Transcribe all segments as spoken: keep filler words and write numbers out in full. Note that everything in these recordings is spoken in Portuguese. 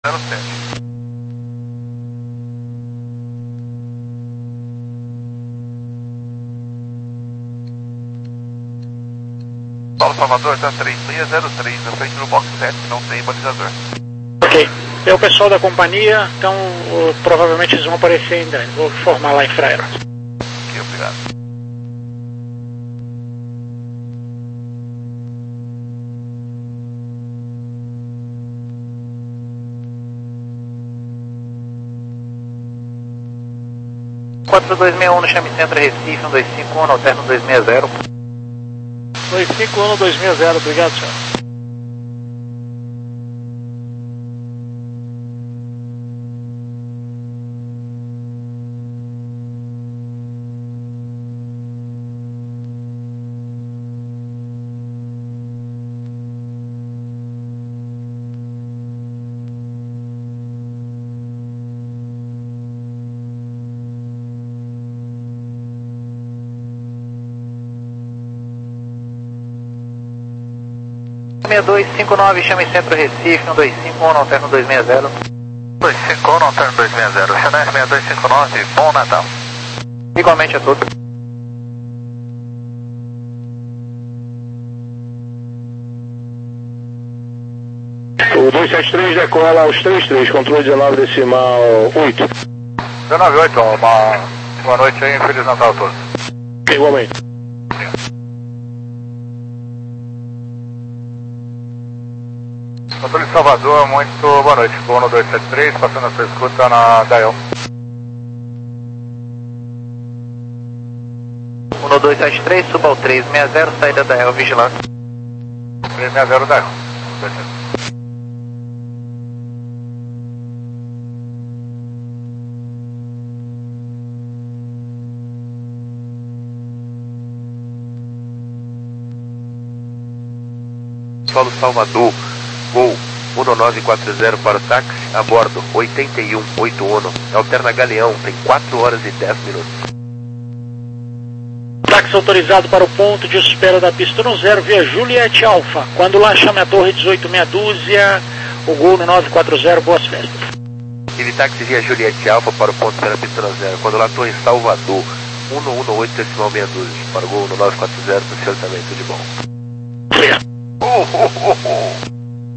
zero sete. Paulo Salvador, está três seis zero três, na frente do box sete, não tem balizador. Ok. É o pessoal da companhia, então uh, provavelmente eles vão aparecer ainda. Vou informar lá em Fraira. Ok, obrigado. quatro dois seis um no Chame Centro Recife, um dois cinco um no Alterno dois seis zero. dois cinco um dois seis zero, obrigado, senhor. seis dois cinco nove, Chame Centro Recife, um dois cinco um no Alterno dois seis zero. dois cinco um no Alterno dois seis zero, Chanel seis dois cinco nove, bom Natal. Igualmente a todos. O dois sete três decola aos três três, controle dezenove decimal oito. dezenove oito, uma boa noite aí, Feliz Natal a todos. Igualmente. Controle de Salvador, muito boa noite. Vou no dois sete três, passando a sua escuta na Dial. um no dois sete três, suba ao três seis zero, saída da El Vigilância. três seis zero Dial. Paulo Salvador, voo um nove quatro zero para o táxi, a bordo oitenta e um oitenta e um, alterna Galeão, tem quatro horas e dez minutos. Táxi autorizado para o ponto de espera da pista um zero via Juliette Alfa. Quando lá chame a torre dezoito meia dúzia, o gol no nove quatro zero, boas festas. Ele táxi via Juliette Alfa para o ponto pela pista zero, quando lá torre Salvador, um um oito decimal meia dúzia, para o gol no nove quatro zero, para o senhor também, tudo de bom. Oh, oh, oh, oh.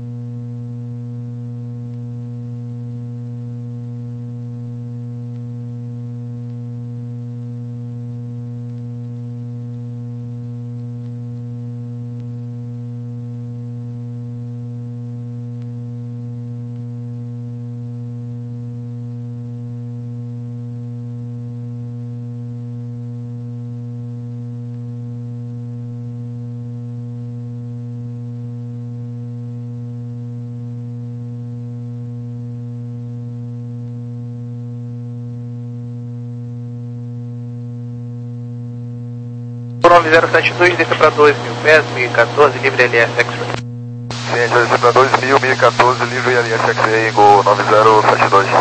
nove zero sete dois, desça para dois mil pés, mil e quatorze, livre L S X-Ray. Sim, já desci para dois mil, mil e quatorze, livre L S X-Ray, Gol nove zero sete dois.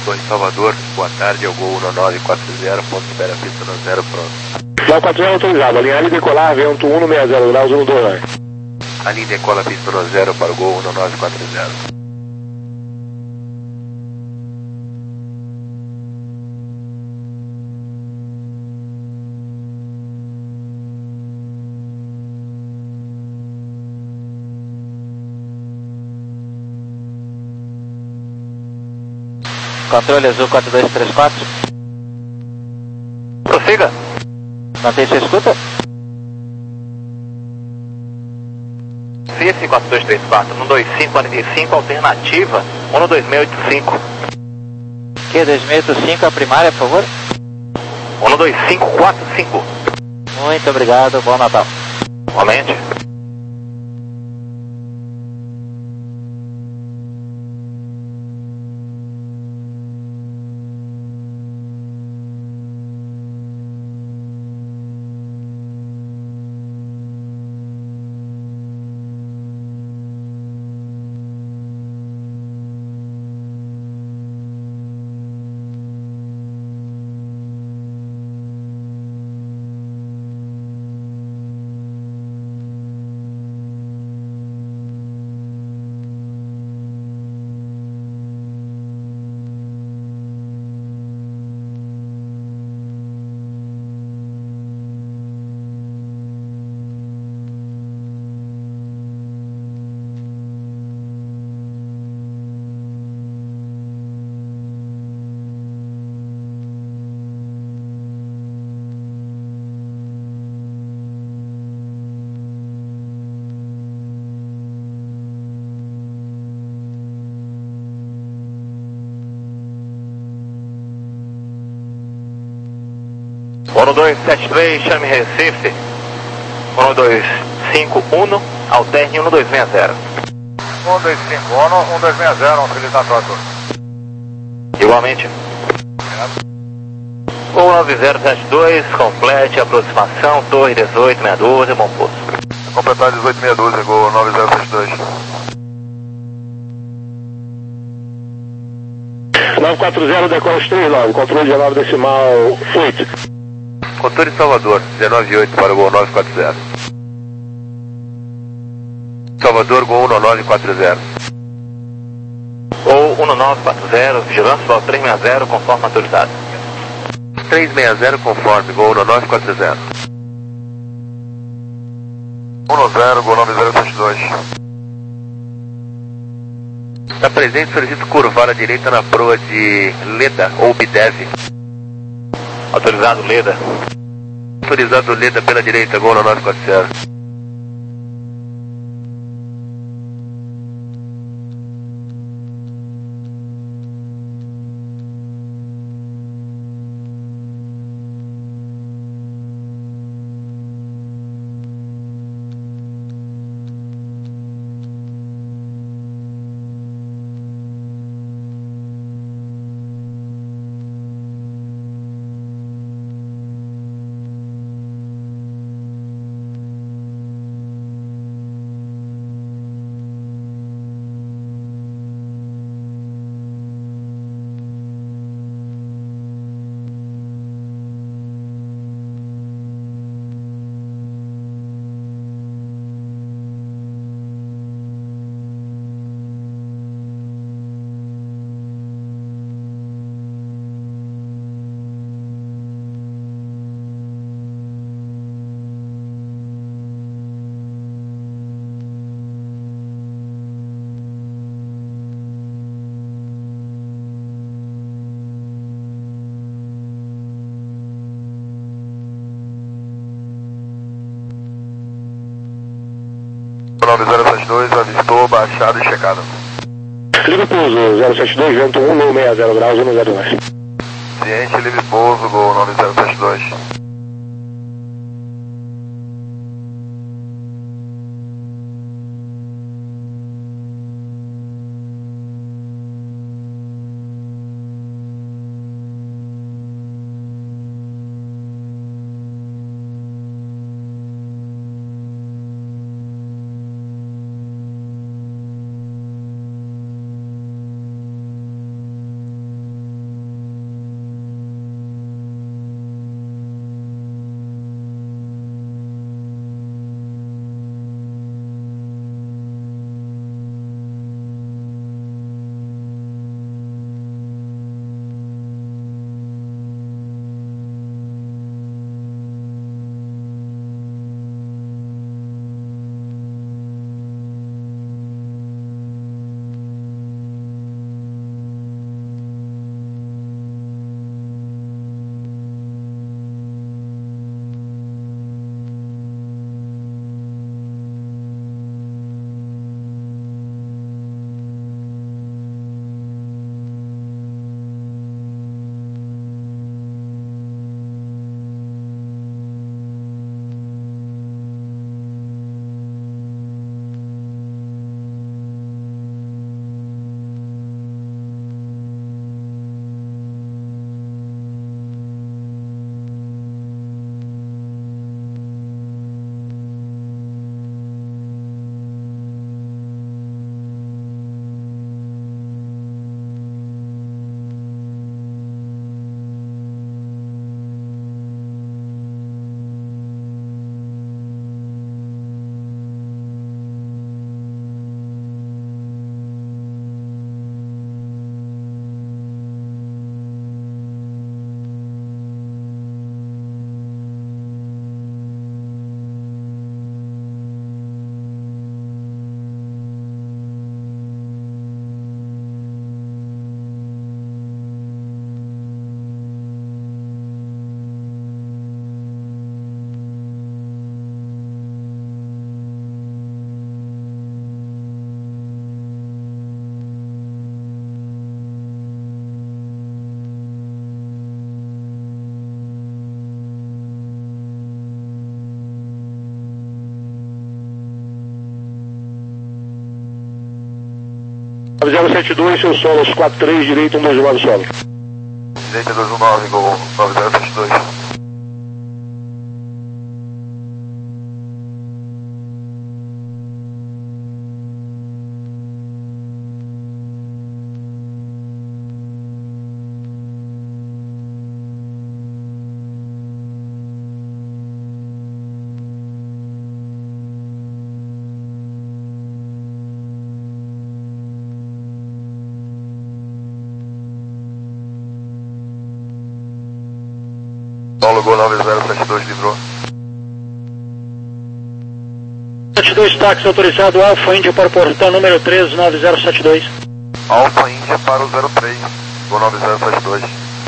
Torre Salvador, boa tarde, é o Gol um nove quatro zero, ponto de espera, pista no zero, pronto. nove quatro zero autorizado, alinhar e decolar, vento um seis zero graus, um dois nove. A linha decola pista no zero para o Gol um nove quatro zero. Controle azul quatro dois três quatro. Prossiga. Mantém sua escuta. C S quatro dois três quatro, um dois cinco quarenta e cinco, alternativa, um dois seis oito cinco. Q dois seis oito cinco, a primária, por favor. um dois cinco quatro cinco. Muito obrigado, bom Natal. Igualmente. um dois sete três, chame Recife. um dois cinco um, alterne um dois seis zero. um dois cinco um, um dois seis zero, um Feliz Natal a todos. Igualmente. um nove zero sete dois, complete aproximação, torre dezoito seis doze, bom pouso. Completar dezoito seis doze, Gol nove zero sete dois. nove quatro zero, decola os três nove, controle dezenove decimal oito. Controle Salvador, dezenove oito para o Gol nove quatro zero. Salvador, Gol um nove quatro zero. Gol um nove quatro zero, vigilância para três seis zero, conforme autorizado. três seis zero conforme, Gol um nove quatro zero. um zero, Gol nove zero sete dois. Está presente, solicito curvar à direita na proa de Leda ou Bidev. Autorizado, Leda. Autorizado Leda pela direita, Gol um nove quatro zero. nove zero sete dois, avistou, baixado e checado. Livre pouso, zero sete dois, vento um seis zero graus, um zero nove. Ciente, livre pouso, Gol nove zero sete dois. nove zero sete dois, seu solo, quatro três, direito, um dois nove solo. Direita dois um nove, Gol nove zero sete dois. Solo Gol nove zero sete dois, livrou. sete dois, táxi autorizado, Alfa Índia para o portão número três nove zero sete dois. Alfa Índia para o zero três, Gol nove zero sete dois.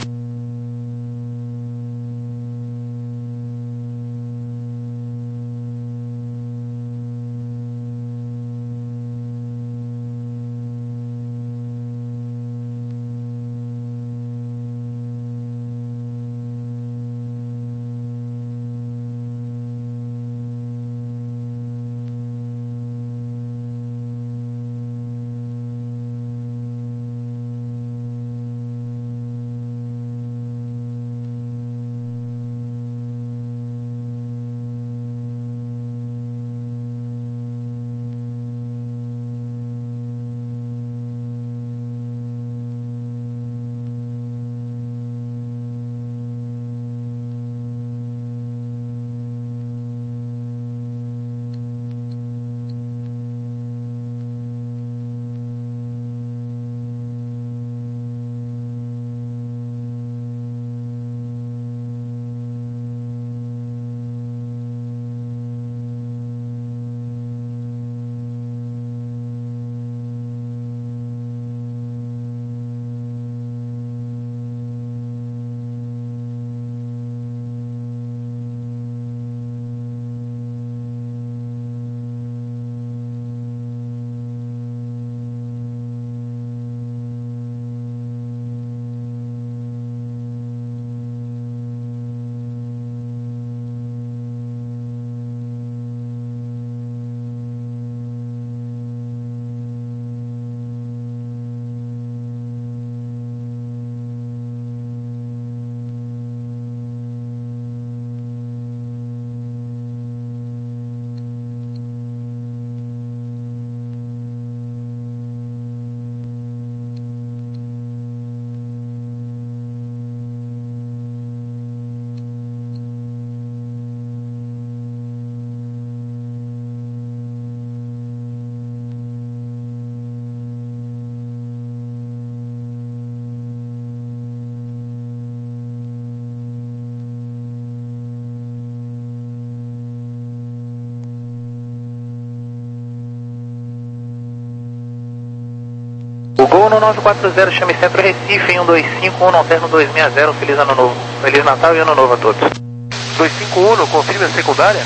O Gol no nove quatro zero, chame Centro Recife, em um dois cinco um, alterno dois seis zero, Feliz Ano Novo. Feliz Natal e Ano Novo a todos. dois cinco um, confirme a secundária?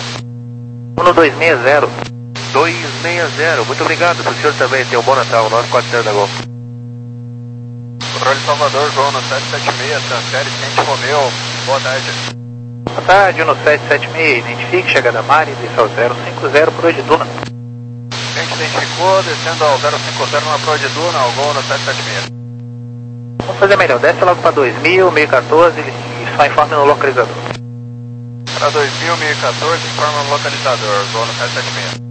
um dois seis zero. dois seis zero, muito obrigado, o senhor também, tenha um bom Natal, nove quatro zero da Gol. Controle Salvador, Gol no sete sete seis, transfere Quente Romeu, boa tarde. Boa tarde, no sete sete seis, identifique, chegada Mari, desce ao zero cinco zero, por hoje Duna. Quente identificou, descendo ao zero cinco zero na Pro de Duna, ao Gol no sete sete seis. Vamos fazer melhor, desce logo para dois mil, mil e quatorze e só informe no localizador. Para dois mil, mil e quatorze, informa no localizador, Gol no sete sete seis.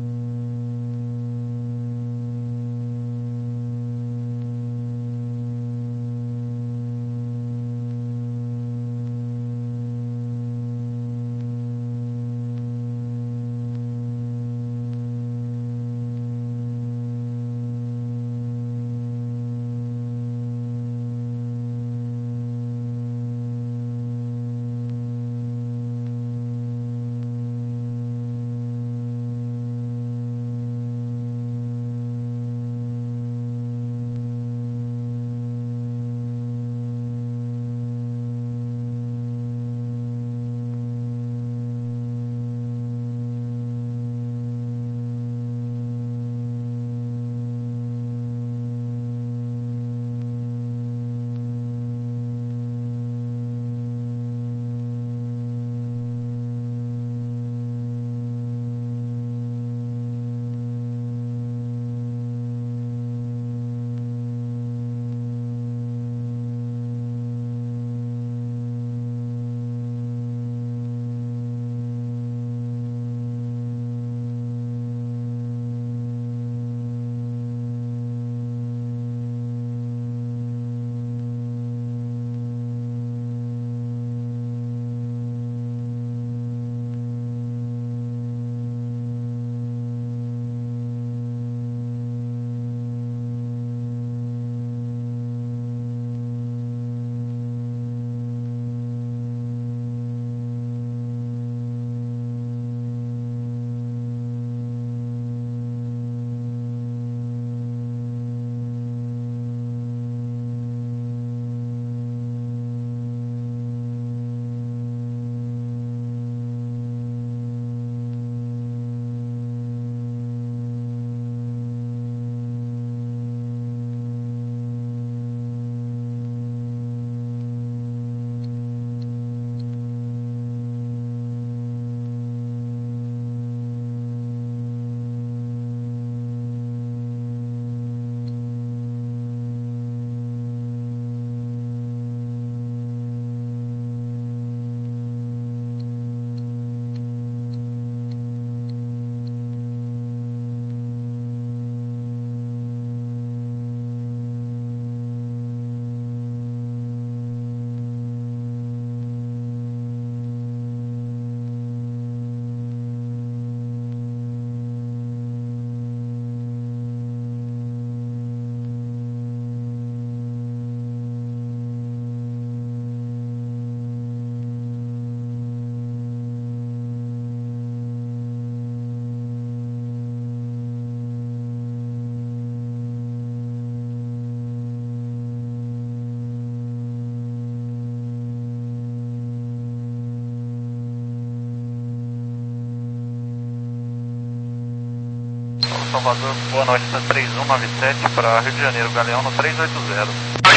Salvador, boa noite, três um nove sete para Rio de Janeiro, Galeão no três oito zero.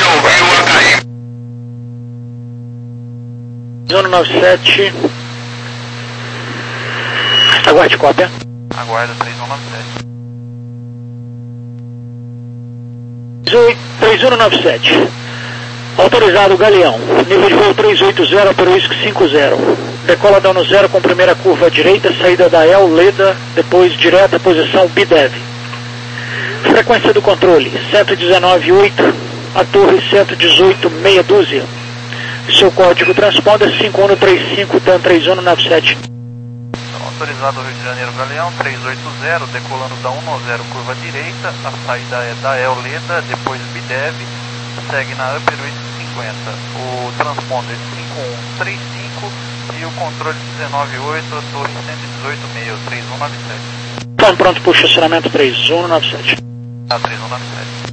três um nove sete. Aguarde cópia. Aguarda três um nove sete. três um nove sete. Autorizado Galeão, nível de voo três oito zero, para o Whisky cinco zero. Decola dano zero com primeira curva à direita, saída da El Leda, depois direta posição B D E V. Frequência do controle cento e dezenove ponto oito, a torre cento e dezoito, meia dúzia. Seu código transponder cinco um três cinco, D A N três um nove sete. Autorizado Rio de Janeiro, Galeão, três oito zero, decolando da um zero, curva direita, a saída é da El Leda, depois B D E V, segue na Upper Whisky cinquenta, o transponder cinco um três cinco e o controle dezenove oito, a torre cento e dezoito, meia, três um nove sete. Então pronto para o estacionamento três um nove sete. Ah, três um nove sete.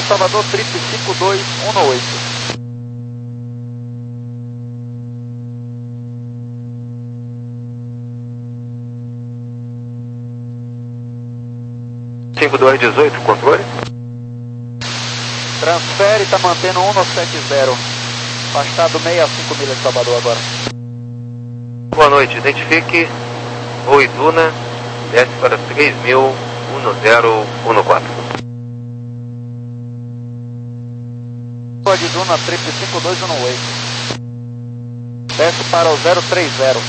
Salvador, trip cinco dois um oito. cinco dois dezoito, controle. Transfere, está mantendo um sete zero. Afastado sessenta e cinco milhas de Salvador agora. Boa noite, identifique. Oi, Duna, desce para três mil, um zero um quatro. Pode Duna, trip cinco dois um oito. Desce para o zero três zero.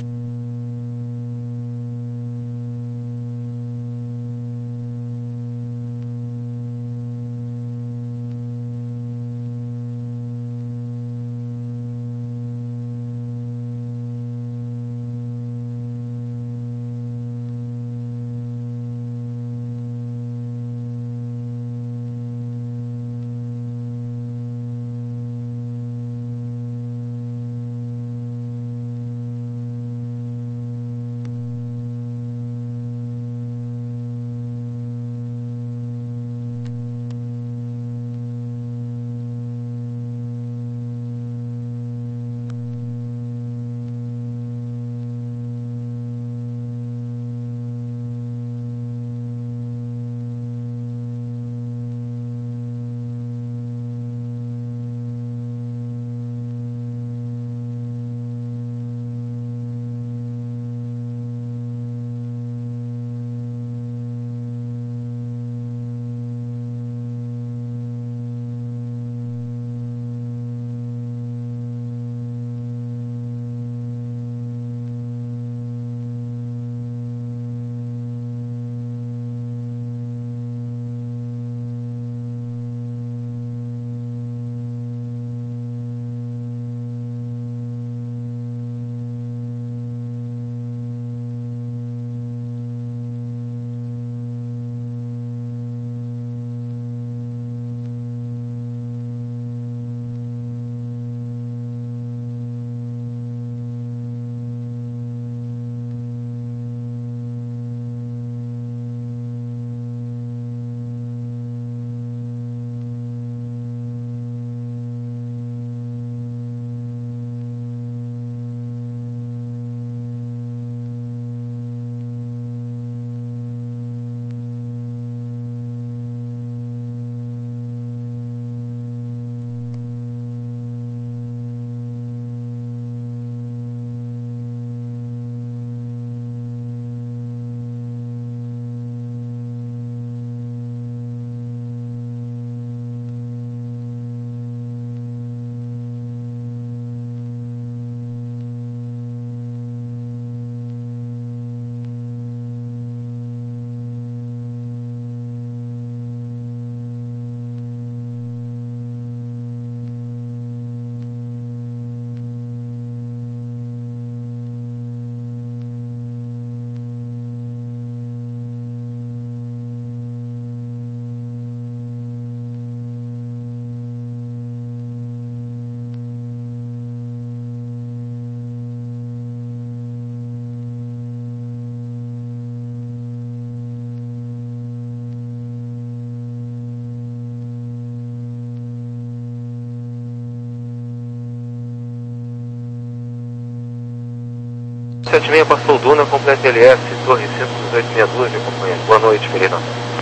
sete seis passou Duna, completa L S, Torre cento e dezoito sessenta e dois de acompanhante. Boa noite, Felina.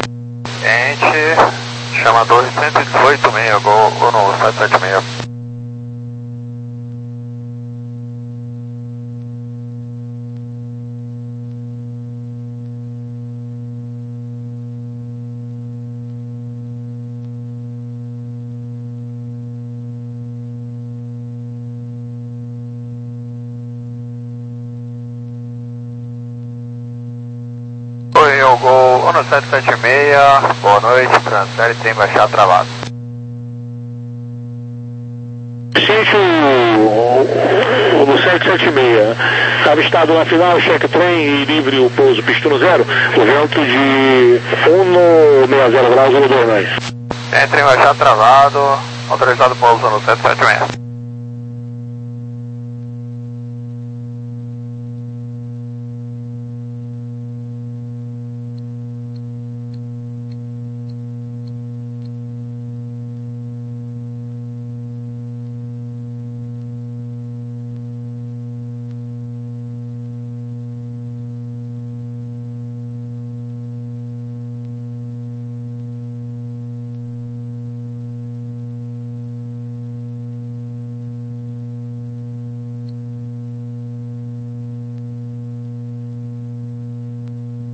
Gente, chama Torre cento e dezoito sessenta e seis, Gol Uno sete sete seis. Oi, eu Gol Uno sete sete seis, boa noite, transfere sem baixar travado. Gente, o, o sete sete seis, avistado na final, cheque trem e livre o pouso pistono zero, o vento de um sessenta graus, um dois nove. Tem trem baixar travado, autorizado pouso no sete sete seis.